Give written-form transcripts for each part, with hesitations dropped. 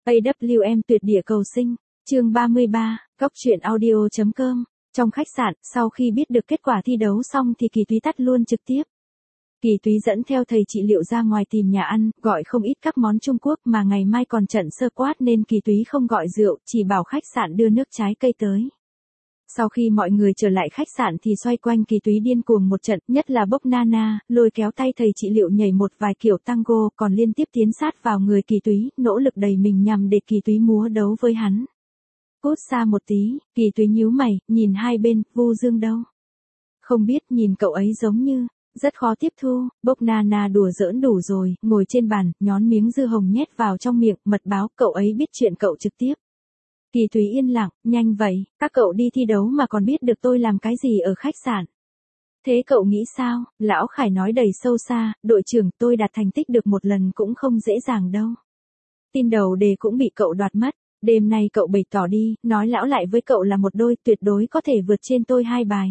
AWM tuyệt địa cầu sinh, chương 33, góc truyện audio.com. Trong khách sạn, sau khi biết được kết quả thi đấu xong thì Kỳ Túy tắt luôn trực tiếp. Kỳ Túy dẫn theo thầy trị liệu ra ngoài tìm nhà ăn, gọi không ít các món Trung Quốc mà ngày mai còn trận sơ quát nên Kỳ Túy không gọi rượu, chỉ bảo khách sạn đưa nước trái cây tới. Sau khi mọi người trở lại khách sạn thì xoay quanh Kỳ Túy điên cuồng một trận, nhất là bốc Nana, lôi kéo tay thầy trị liệu nhảy một vài kiểu tango, còn liên tiếp tiến sát vào người Kỳ Túy, nỗ lực đẩy mình nhằm để Kỳ Túy múa đấu với hắn. Cút xa một tí, Kỳ Túy nhíu mày, nhìn hai bên, Vu Dương đâu? Không biết, nhìn cậu ấy giống như rất khó tiếp thu. Bốc Nana đùa giỡn đủ rồi, ngồi trên bàn, nhón miếng dưa hồng nhét vào trong miệng, mật báo, cậu ấy biết chuyện cậu trực tiếp. Kỳ Túy yên lặng, nhanh vậy, các cậu đi thi đấu mà còn biết được tôi làm cái gì ở khách sạn. Thế cậu nghĩ sao? Lão Khải nói đầy sâu xa, đội trưởng, tôi đạt thành tích được một lần cũng không dễ dàng đâu. Tin đầu đề cũng bị cậu đoạt mất, đêm nay cậu bày tỏ đi, nói lão lại với cậu là một đôi, tuyệt đối có thể vượt trên tôi 2 bài.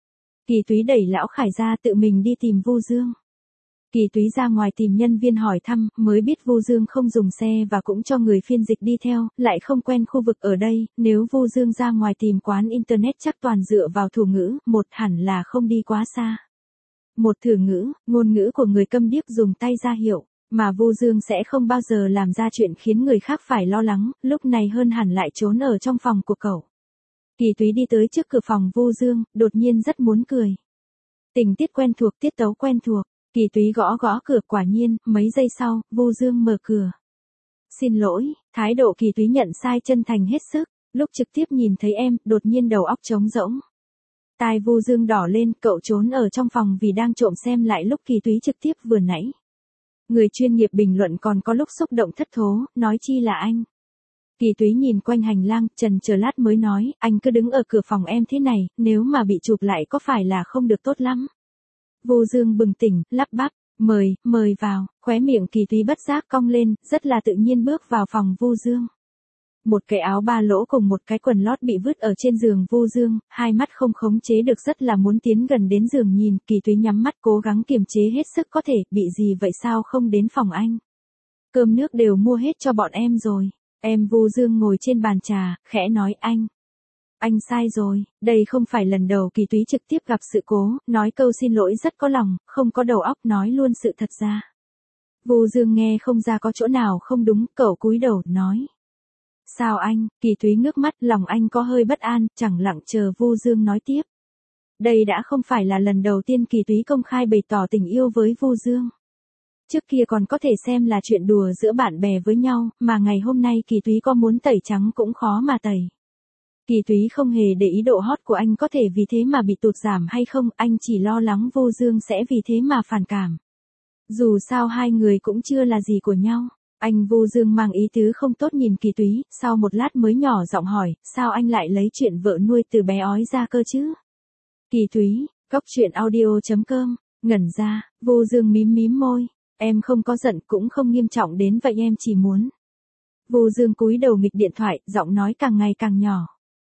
Kỳ Túy đẩy Lão Khải ra tự mình đi tìm Vu Dương. Kỳ Túy ra ngoài tìm nhân viên hỏi thăm, mới biết Vu Dương không dùng xe và cũng cho người phiên dịch đi theo, lại không quen khu vực ở đây, nếu Vu Dương ra ngoài tìm quán internet chắc toàn dựa vào thủ ngữ, một hẳn là không đi quá xa. Một thử ngữ, ngôn ngữ của người câm điếc dùng tay ra hiệu, mà Vu Dương sẽ không bao giờ làm ra chuyện khiến người khác phải lo lắng, lúc này hơn hẳn lại trốn ở trong phòng của cậu. Kỳ Túy đi tới trước cửa phòng Vu Dương, đột nhiên rất muốn cười. Tình tiết quen thuộc, tiết tấu quen thuộc. Kỳ Túy gõ gõ cửa, quả nhiên, mấy giây sau, Vu Dương mở cửa. Xin lỗi, thái độ Kỳ Túy nhận sai chân thành hết sức, lúc trực tiếp nhìn thấy em, đột nhiên đầu óc trống rỗng. Tai Vu Dương đỏ lên, cậu trốn ở trong phòng vì đang trộm xem lại lúc Kỳ Túy trực tiếp vừa nãy. Người chuyên nghiệp bình luận còn có lúc xúc động thất thố, nói chi là anh. Kỳ Túy nhìn quanh hành lang, chần chờ lát mới nói, anh cứ đứng ở cửa phòng em thế này, nếu mà bị chụp lại có phải là không được tốt lắm. Vu Dương bừng tỉnh, lắp bắp, mời vào, khóe miệng Kỳ Túy bất giác cong lên, rất là tự nhiên bước vào phòng Vu Dương. Một cái áo ba lỗ cùng một cái quần lót bị vứt ở trên giường Vu Dương, hai mắt không khống chế được rất là muốn tiến gần đến giường nhìn, Kỳ Túy nhắm mắt cố gắng kiềm chế hết sức có thể, bị gì vậy sao không đến phòng anh. Cơm nước đều mua hết cho bọn em rồi. Em Vu Dương ngồi trên bàn trà, khẽ nói anh sai rồi, đây không phải lần đầu Kỳ Túy trực tiếp gặp sự cố, nói câu xin lỗi rất có lòng, không có đầu óc nói luôn sự thật ra. Vu Dương nghe không ra có chỗ nào không đúng, cậu cúi đầu, nói. Sao anh? Kỳ Túy ngước mắt, lòng anh có hơi bất an, chẳng lặng chờ Vu Dương nói tiếp. Đây đã không phải là lần đầu tiên Kỳ Túy công khai bày tỏ tình yêu với Vu Dương. Trước kia còn có thể xem là chuyện đùa giữa bạn bè với nhau, mà ngày hôm nay Kỳ Túy có muốn tẩy trắng cũng khó mà tẩy. Kỳ Túy không hề để ý độ hot của anh có thể vì thế mà bị tụt giảm hay không, anh chỉ lo lắng Vu Dương sẽ vì thế mà phản cảm. Dù sao hai người cũng chưa là gì của nhau. Anh Vu Dương mang ý tứ không tốt nhìn Kỳ Túy, sau một lát mới nhỏ giọng hỏi, sao anh lại lấy chuyện vợ nuôi từ bé ói ra cơ chứ? Kỳ Túy, góc truyện audio.com, ngẩn ra, Vu Dương mím môi. Em không có giận cũng không nghiêm trọng đến vậy, em chỉ muốn. Vu Dương cúi đầu nghịch điện thoại, giọng nói càng ngày càng nhỏ.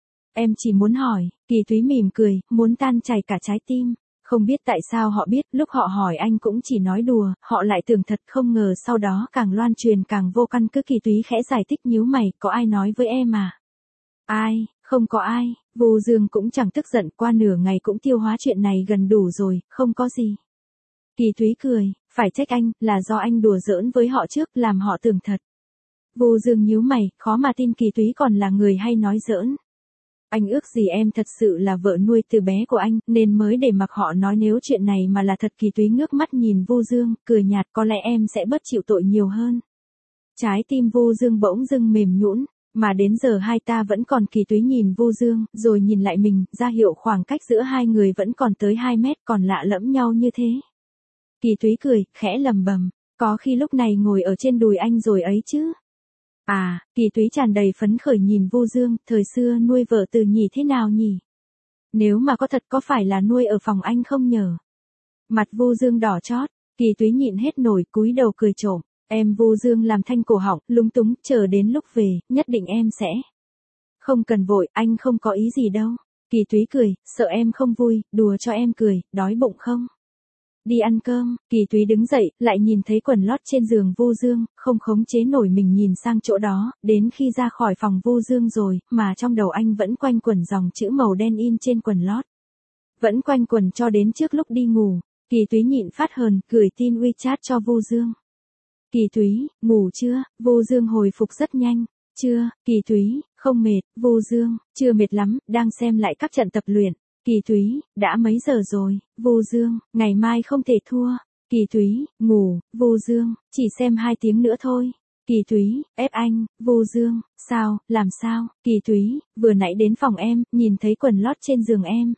Em chỉ muốn hỏi, Kỳ Túy mỉm cười, muốn tan chảy cả trái tim. Không biết tại sao họ biết, lúc họ hỏi anh cũng chỉ nói đùa, họ lại tưởng thật, không ngờ sau đó càng loan truyền càng vô căn cứ. Kỳ Túy khẽ giải thích nhíu mày, có ai nói với em à? Ai, không có ai. Vu Dương cũng chẳng tức giận, qua nửa ngày cũng tiêu hóa chuyện này gần đủ rồi, không có gì. Kỳ Túy cười, phải trách anh, là do anh đùa giỡn với họ trước, làm họ tưởng thật. Vu Dương nhíu mày, khó mà tin Kỳ Túy còn là người hay nói giỡn. Anh ước gì em thật sự là vợ nuôi từ bé của anh, nên mới để mặc họ nói, nếu chuyện này mà là thật. Kỳ Túy ngước mắt nhìn Vu Dương, cười nhạt, có lẽ em sẽ bớt chịu tội nhiều hơn. Trái tim Vu Dương bỗng dưng mềm nhũn, mà đến giờ hai ta vẫn còn. Kỳ Túy nhìn Vu Dương, rồi nhìn lại mình, ra hiệu khoảng cách giữa hai người vẫn còn tới 2 mét, còn lạ lẫm nhau như thế. Kỳ Túy cười, khẽ lầm bầm, có khi lúc này ngồi ở trên đùi anh rồi ấy chứ. À, Kỳ Túy tràn đầy phấn khởi nhìn Vu Dương, thời xưa nuôi vợ từ nhỉ thế nào nhỉ? Nếu mà có thật có phải là nuôi ở phòng anh không nhờ? Mặt Vu Dương đỏ chót, Kỳ Túy nhịn hết nổi, cúi đầu cười trộm. Em Vu Dương làm thanh cổ họng, lúng túng, chờ đến lúc về, nhất định em sẽ. Không cần vội, anh không có ý gì đâu. Kỳ Túy cười, sợ em không vui, đùa cho em cười, đói bụng không? Đi ăn cơm, Kỳ Túy đứng dậy, lại nhìn thấy quần lót trên giường Vu Dương, không khống chế nổi mình nhìn sang chỗ đó, đến khi ra khỏi phòng Vu Dương rồi, mà trong đầu anh vẫn quanh quẩn dòng chữ màu đen in trên quần lót. Vẫn quanh quẩn cho đến trước lúc đi ngủ, Kỳ Túy nhịn phát hờn, gửi tin WeChat cho Vu Dương. Kỳ Túy, ngủ chưa? Vu Dương hồi phục rất nhanh. Chưa, Kỳ Túy, không mệt. Vu Dương, chưa mệt lắm, đang xem lại các trận tập luyện. Kỳ Túy, đã mấy giờ rồi? Vu Dương, ngày mai không thể thua. Kỳ Túy, ngủ. Vu Dương, chỉ xem 2 tiếng nữa thôi. Kỳ Túy, ép anh. Vu Dương, sao, làm sao? Kỳ Túy, vừa nãy đến phòng em, nhìn thấy quần lót trên giường em.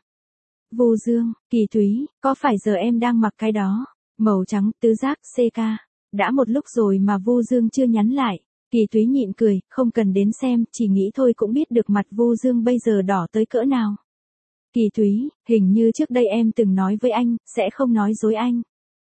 Vu Dương, Kỳ Túy, có phải giờ em đang mặc cái đó? Màu trắng, tứ giác, CK. Đã một lúc rồi mà Vu Dương chưa nhắn lại. Kỳ Túy nhịn cười, không cần đến xem, chỉ nghĩ thôi cũng biết được mặt Vu Dương bây giờ đỏ tới cỡ nào. Kỳ Túy, hình như trước đây em từng nói với anh, sẽ không nói dối anh.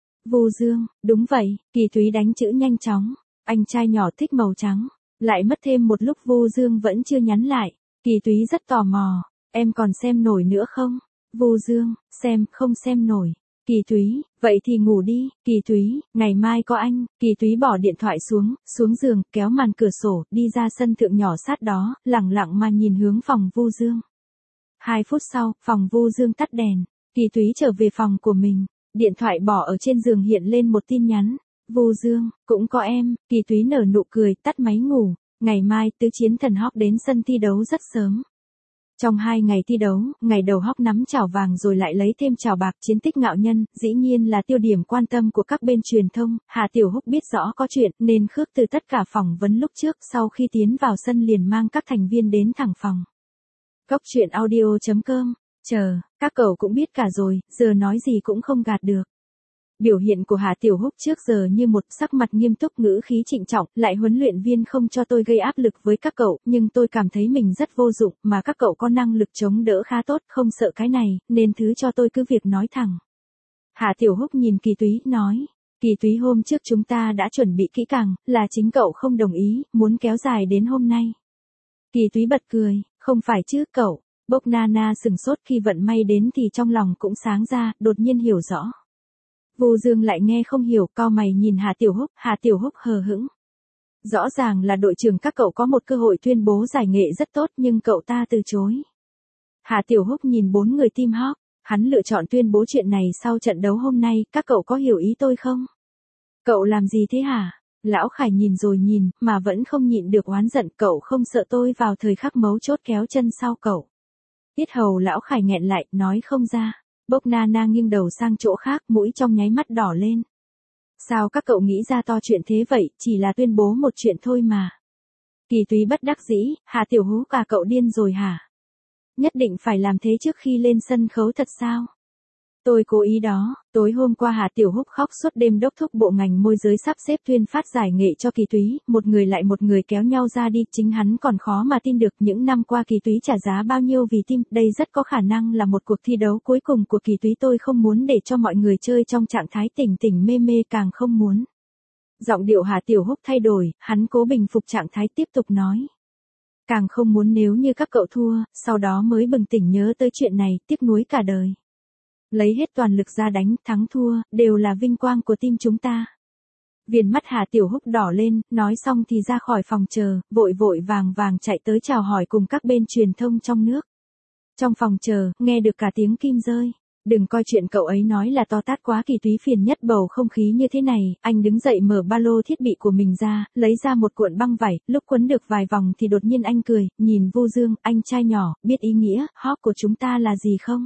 Vu Dương, đúng vậy. Kỳ Túy đánh chữ nhanh chóng. Anh trai nhỏ thích màu trắng. Lại mất thêm một lúc Vu Dương vẫn chưa nhắn lại. Kỳ Túy rất tò mò. Em còn xem nổi nữa không? Vu Dương, xem, không xem nổi. Kỳ Túy, vậy thì ngủ đi. Kỳ Túy, ngày mai có anh. Kỳ Túy bỏ điện thoại xuống giường, kéo màn cửa sổ, đi ra sân thượng nhỏ sát đó, lặng lặng mà nhìn hướng phòng Vu Dương. 2 phút sau, phòng Vu Dương tắt đèn. Kỳ Túy trở về phòng của mình. Điện thoại bỏ ở trên giường hiện lên một tin nhắn. Vu Dương, cũng có em. Kỳ Túy nở nụ cười, tắt máy ngủ. Ngày mai, Tứ Chiến Thần Hawk đến sân thi đấu rất sớm. Trong 2 ngày thi đấu, ngày đầu Hawk nắm chảo vàng rồi lại lấy thêm chảo bạc, chiến tích ngạo nhân, dĩ nhiên là tiêu điểm quan tâm của các bên truyền thông. Hà Tiểu Húc biết rõ có chuyện, nên khước từ tất cả phỏng vấn lúc trước, sau khi tiến vào sân liền mang các thành viên đến thẳng phòng. Góc truyện audio.com, chờ, các cậu cũng biết cả rồi, giờ nói gì cũng không gạt được. Biểu hiện của Hà Tiểu Húc trước giờ như một sắc mặt nghiêm túc, ngữ khí trịnh trọng, lại huấn luyện viên không cho tôi gây áp lực với các cậu, nhưng tôi cảm thấy mình rất vô dụng, mà các cậu có năng lực chống đỡ khá tốt, không sợ cái này, nên thứ cho tôi cứ việc nói thẳng. Hà Tiểu Húc nhìn Kỳ Túy, nói, Kỳ Túy hôm trước chúng ta đã chuẩn bị kỹ càng, là chính cậu không đồng ý, muốn kéo dài đến hôm nay. Kỳ Túy bật cười, không phải chứ cậu. Bốc Nana sừng sốt, khi vận may đến thì trong lòng cũng sáng ra, đột nhiên hiểu rõ. Vu Dương lại nghe không hiểu, cau mày nhìn Hà Tiểu Húc hờ hững. Rõ ràng là đội trưởng các cậu có một cơ hội tuyên bố giải nghệ rất tốt nhưng cậu ta từ chối. Hà Tiểu Húc nhìn 4 người team Hawk, hắn lựa chọn tuyên bố chuyện này sau trận đấu hôm nay, các cậu có hiểu ý tôi không? Cậu làm gì thế hả? Lão Khải nhìn rồi nhìn, mà vẫn không nhịn được oán giận, cậu không sợ tôi vào thời khắc mấu chốt kéo chân sau cậu. Tiết hầu Lão Khải nghẹn lại, nói không ra. Bốc Nana nghiêng đầu sang chỗ khác, mũi trong nháy mắt đỏ lên. Sao các cậu nghĩ ra to chuyện thế vậy, chỉ là tuyên bố một chuyện thôi mà. Kỳ Túy bất đắc dĩ, Hà Tiểu Húc cả cậu điên rồi hả? Nhất định phải làm thế trước khi lên sân khấu thật sao? Tôi cố ý đó. Tối hôm qua Hà Tiểu Húc khóc suốt đêm đốc thúc bộ ngành môi giới sắp xếp tuyên phát giải nghệ cho Kỳ Túy, một người lại một người kéo nhau ra đi, chính hắn còn khó mà tin được những năm qua Kỳ Túy trả giá bao nhiêu vì team, đây rất có khả năng là một cuộc thi đấu cuối cùng của Kỳ Túy, tôi không muốn để cho mọi người chơi trong trạng thái tỉnh tỉnh mê mê, càng không muốn. Giọng điệu Hà Tiểu Húc thay đổi, hắn cố bình phục trạng thái tiếp tục nói. Càng không muốn nếu như các cậu thua, sau đó mới bừng tỉnh nhớ tới chuyện này, tiếc nuối cả đời. Lấy hết toàn lực ra đánh, thắng thua, đều là vinh quang của team chúng ta. Viền mắt Hà Tiểu Húc đỏ lên, nói xong thì ra khỏi phòng chờ, vội vội vàng vàng chạy tới chào hỏi cùng các bên truyền thông trong nước. Trong phòng chờ, nghe được cả tiếng kim rơi. Đừng coi chuyện cậu ấy nói là to tát quá, Kỳ Túy phiền nhất bầu không khí như thế này, anh đứng dậy mở ba lô thiết bị của mình ra, lấy ra một cuộn băng vải, lúc quấn được vài vòng thì đột nhiên anh cười, nhìn Vu Dương, anh trai nhỏ, biết ý nghĩa, Hawk của chúng ta là gì không?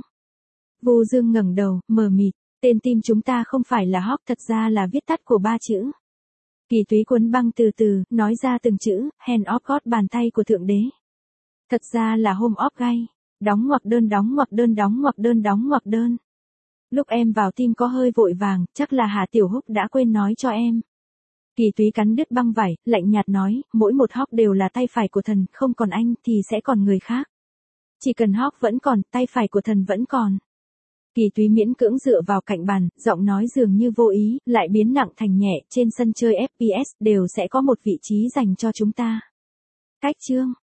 Vu Dương ngẩng đầu, mờ mịt, tên team chúng ta không phải là Hawk, thật ra là viết tắt của 3 chữ. Kỳ Túy cuốn băng từ từ, nói ra từng chữ, Hand of God, bàn tay của Thượng Đế. Thật ra là Home of Guy, đóng ngoặc đơn đóng ngoặc đơn đóng ngoặc đơn đóng ngoặc đơn. Lúc em vào team có hơi vội vàng, chắc là Hà Tiểu Húc đã quên nói cho em. Kỳ Túy cắn đứt băng vải, lạnh nhạt nói, mỗi một Hawk đều là tay phải của thần, không còn anh thì sẽ còn người khác. Chỉ cần Hawk vẫn còn, tay phải của thần vẫn còn. Kỳ Túy miễn cưỡng dựa vào cạnh bàn, giọng nói dường như vô ý, lại biến nặng thành nhẹ, trên sân chơi FPS, đều sẽ có một vị trí dành cho chúng ta. Cách chương.